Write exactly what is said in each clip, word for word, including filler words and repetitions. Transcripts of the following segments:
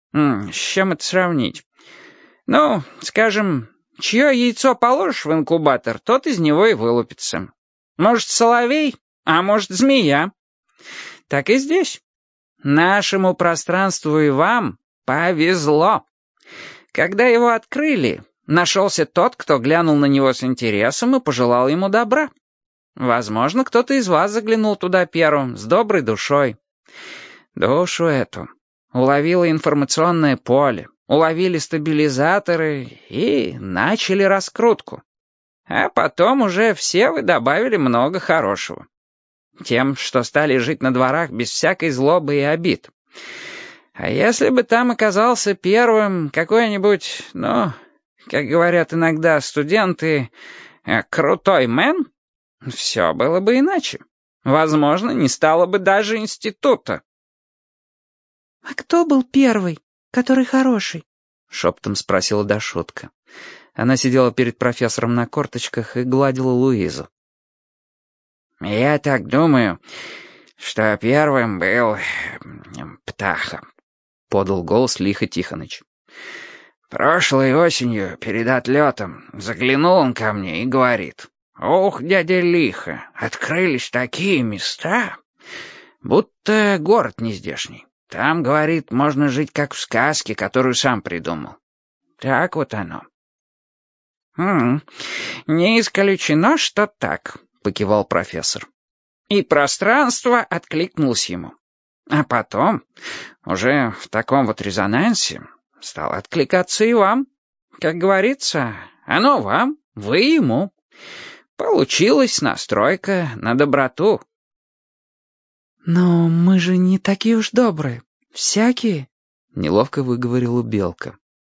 М, с чем это сравнить? Ну, скажем, чье яйцо положишь в инкубатор, тот из него и вылупится. Может, соловей, а может, змея. Так и здесь. Нашему пространству и вам повезло. Когда его открыли, нашелся тот, кто глянул на него с интересом и пожелал ему добра. Возможно, кто-то из вас заглянул туда первым, с доброй душой. Душу эту уловило информационное поле, уловили стабилизаторы и начали раскрутку. А потом уже все вы добавили много хорошего. Тем, что стали жить на дворах без всякой злобы и обид. А если бы там оказался первым какой-нибудь, ну, как говорят иногда студенты, крутой мэн, все было бы иначе. Возможно, не стало бы даже института. «А кто был первый, который хороший?» — шепотом спросила Дашутка. Она сидела перед профессором на корточках и гладила Луизу. «Я так думаю, что первым был Птаха», — подал голос Лиха Тихоныч. «Прошлой осенью, перед отлетом, заглянул он ко мне и говорит: «Ох, дядя Лиха, открылись такие места, будто город нездешний. Там, говорит, можно жить как в сказке, которую сам придумал». Так вот оно. «М-м, не исключено, что так», — покивал профессор. И пространство откликнулось ему. А потом, уже в таком вот резонансе, стало откликаться и вам. Как говорится, оно вам, вы ему. Получилась настройка на доброту. «Но мы же не такие уж добрые, всякие», — неловко выговорила Белка.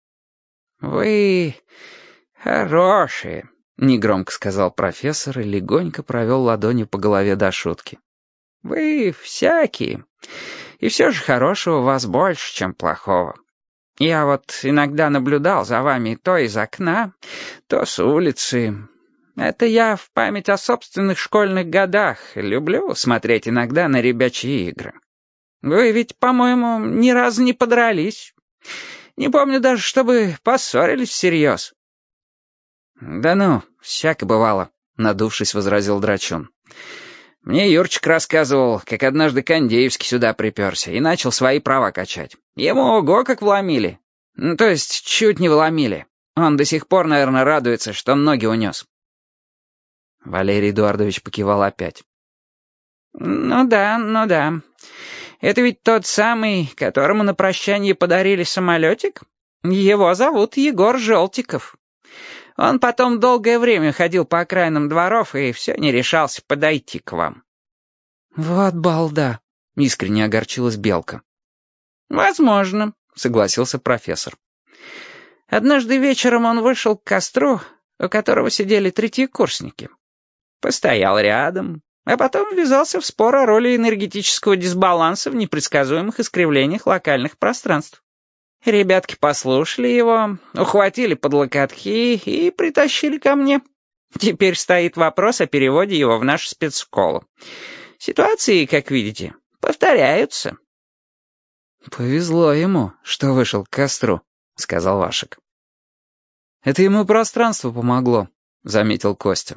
«Вы хорошие», — негромко сказал профессор и легонько провел ладонью по голове до шутки. «Вы всякие, и все же хорошего у вас больше, чем плохого. Я вот иногда наблюдал за вами то из окна, то с улицы. Это я в память о собственных школьных годах люблю смотреть иногда на ребячьи игры. Вы ведь, по-моему, ни разу не подрались. Не помню даже, чтобы поссорились всерьез». «Да ну, всяко бывало», — надувшись, возразил Драчун. «Мне Юрчик рассказывал, как однажды Кондеевский сюда приперся и начал свои права качать. Ему ого как вломили. Ну, то есть чуть не вломили. Он до сих пор, наверное, радуется, что ноги унес». Валерий Эдуардович покивал опять. «Ну да, ну да. Это ведь тот самый, которому на прощание подарили самолетик? Его зовут Егор Желтиков. Он потом долгое время ходил по окраинам дворов и все не решался подойти к вам». «Вот балда», — искренне огорчилась Белка. «Возможно», — согласился профессор. «Однажды вечером он вышел к костру, у которого сидели третьекурсники. Постоял рядом, а потом ввязался в спор о роли энергетического дисбаланса в непредсказуемых искривлениях локальных пространств. Ребятки послушали его, ухватили под локотки и притащили ко мне. Теперь стоит вопрос о переводе его в нашу спецшколу. Ситуации, как видите, повторяются». «Повезло ему, что вышел к костру», — сказал Вашек. «Это ему пространство помогло», — заметил Костя.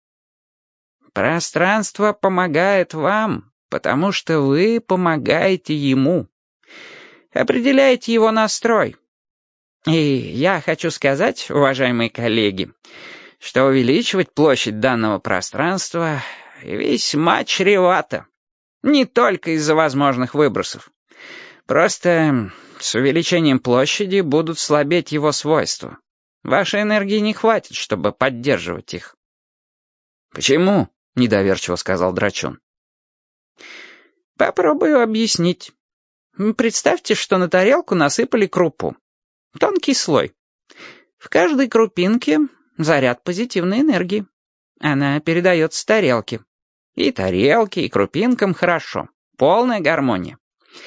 «Пространство помогает вам, потому что вы помогаете ему. Определяете его настрой. И я хочу сказать, уважаемые коллеги, что увеличивать площадь данного пространства весьма чревато. Не только из-за возможных выбросов. Просто с увеличением площади будут слабеть его свойства. Вашей энергии не хватит, чтобы поддерживать их». «Почему?» — недоверчиво сказал Драчун. «Попробую объяснить. Представьте, что на тарелку насыпали крупу. Тонкий слой. В каждой крупинке заряд позитивной энергии. Она передается с тарелки. И тарелке, и крупинкам хорошо. Полная гармония.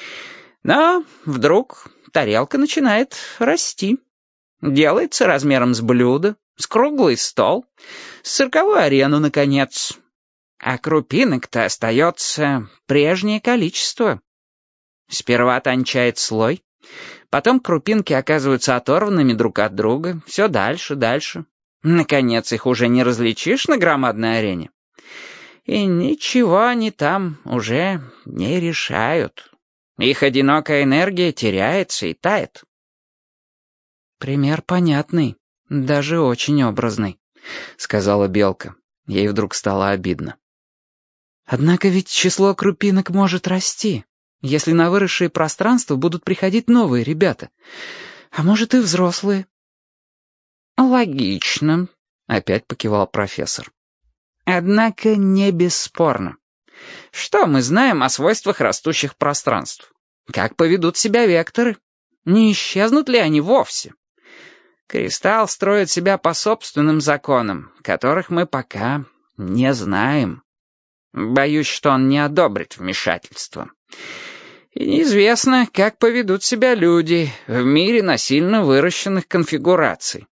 Но вдруг тарелка начинает расти. Делается размером с блюдо, с круглый стол, с цирковую арену, наконец. А крупинок-то остается прежнее количество. Сперва тончает слой, Потом крупинки оказываются оторванными друг от друга, все дальше, дальше. Наконец, их уже не различишь на громадной арене. И ничего они там уже не решают. Их одинокая энергия теряется и тает. «Пример понятный, даже очень образный», — сказала Белка. Ей вдруг стало обидно. «Однако ведь число крупинок может расти, если на выросшие пространства будут приходить новые ребята. А может, и взрослые». «Логично», — опять покивал профессор. «Однако не бесспорно. Что мы знаем о свойствах растущих пространств? Как поведут себя векторы? Не исчезнут ли они вовсе? Кристалл строит себя по собственным законам, которых мы пока не знаем. Боюсь, что он не одобрит вмешательство. И неизвестно, как поведут себя люди в мире насильно выращенных конфигураций.